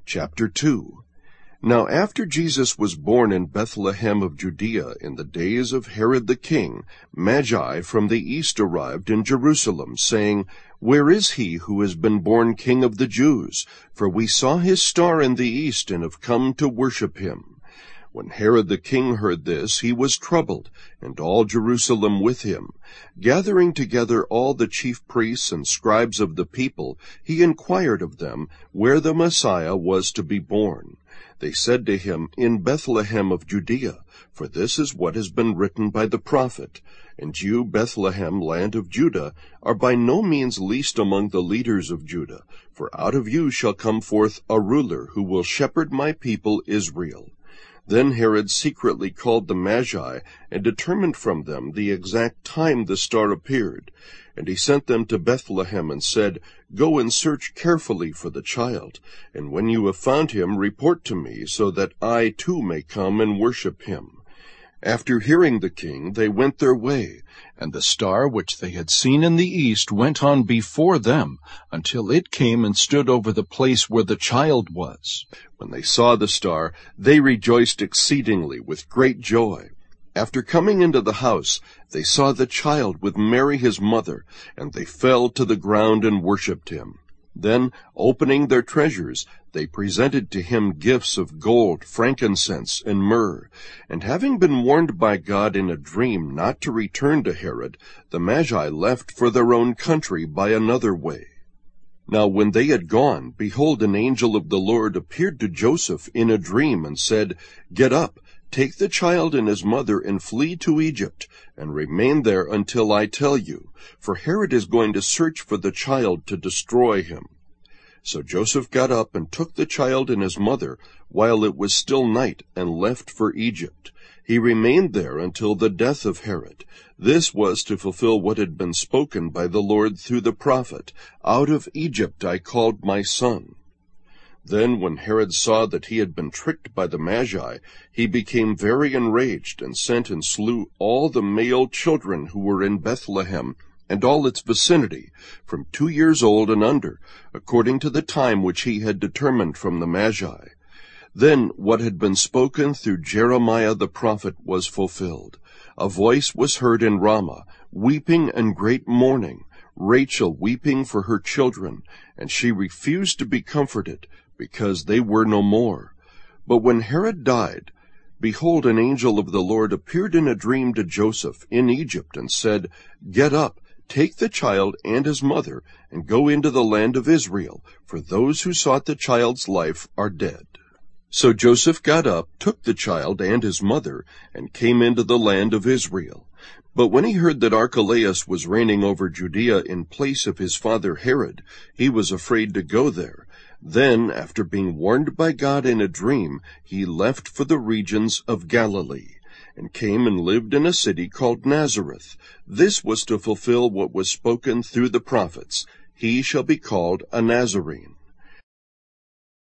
Chapter 2. Now after Jesus was born in Bethlehem of Judea in the days of Herod the king, Magi from the east arrived in Jerusalem, saying, Where is he who has been born King of the Jews? For we saw his star in the east and have come to worship him. When Herod the king heard this, he was troubled, and all Jerusalem with him. Gathering together all the chief priests and scribes of the people, he inquired of them where the Messiah was to be born. They said to him, In Bethlehem of Judea, for this is what has been written by the prophet. And you, Bethlehem, land of Judah, are by no means least among the leaders of Judah, for out of you shall come forth a ruler who will shepherd my people Israel. Then Herod secretly called the Magi and determined from them the exact time the star appeared. And he sent them to Bethlehem and said, Go and search carefully for the child, and when you have found him, report to me, so that I too may come and worship him. After hearing the king, they went their way, and the star which they had seen in the east went on before them, until it came and stood over the place where the child was. When they saw the star, they rejoiced exceedingly with great joy. After coming into the house, they saw the child with Mary his mother, and they fell to the ground and worshipped him. Then, opening their treasures, they presented to him gifts of gold, frankincense, and myrrh. And having been warned by God in a dream not to return to Herod, the Magi left for their own country by another way. Now when they had gone, behold, an angel of the Lord appeared to Joseph in a dream, and said, Get up, take the child and his mother, and flee to Egypt, and remain there until I tell you, for Herod is going to search for the child to destroy him. So Joseph got up and took the child and his mother, while it was still night, and left for Egypt. He remained there until the death of Herod. This was to fulfill what had been spoken by the Lord through the prophet, Out of Egypt I called my son. Then when Herod saw that he had been tricked by the Magi, he became very enraged, and sent and slew all the male children who were in Bethlehem and all its vicinity, from 2 years old and under, according to the time which he had determined from the Magi. Then what had been spoken through Jeremiah the prophet was fulfilled. A voice was heard in Ramah, weeping and great mourning, Rachel weeping for her children, and she refused to be comforted, because they were no more. But when Herod died, behold, an angel of the Lord appeared in a dream to Joseph in Egypt, and said, Get up, take the child and his mother, and go into the land of Israel, for those who sought the child's life are dead. So Joseph got up, took the child and his mother, and came into the land of Israel. But when he heard that Archelaus was reigning over Judea in place of his father Herod, he was afraid to go there. Then, after being warned by God in a dream, he left for the regions of Galilee, and came and lived in a city called Nazareth. This was to fulfill what was spoken through the prophets, He shall be called a Nazarene.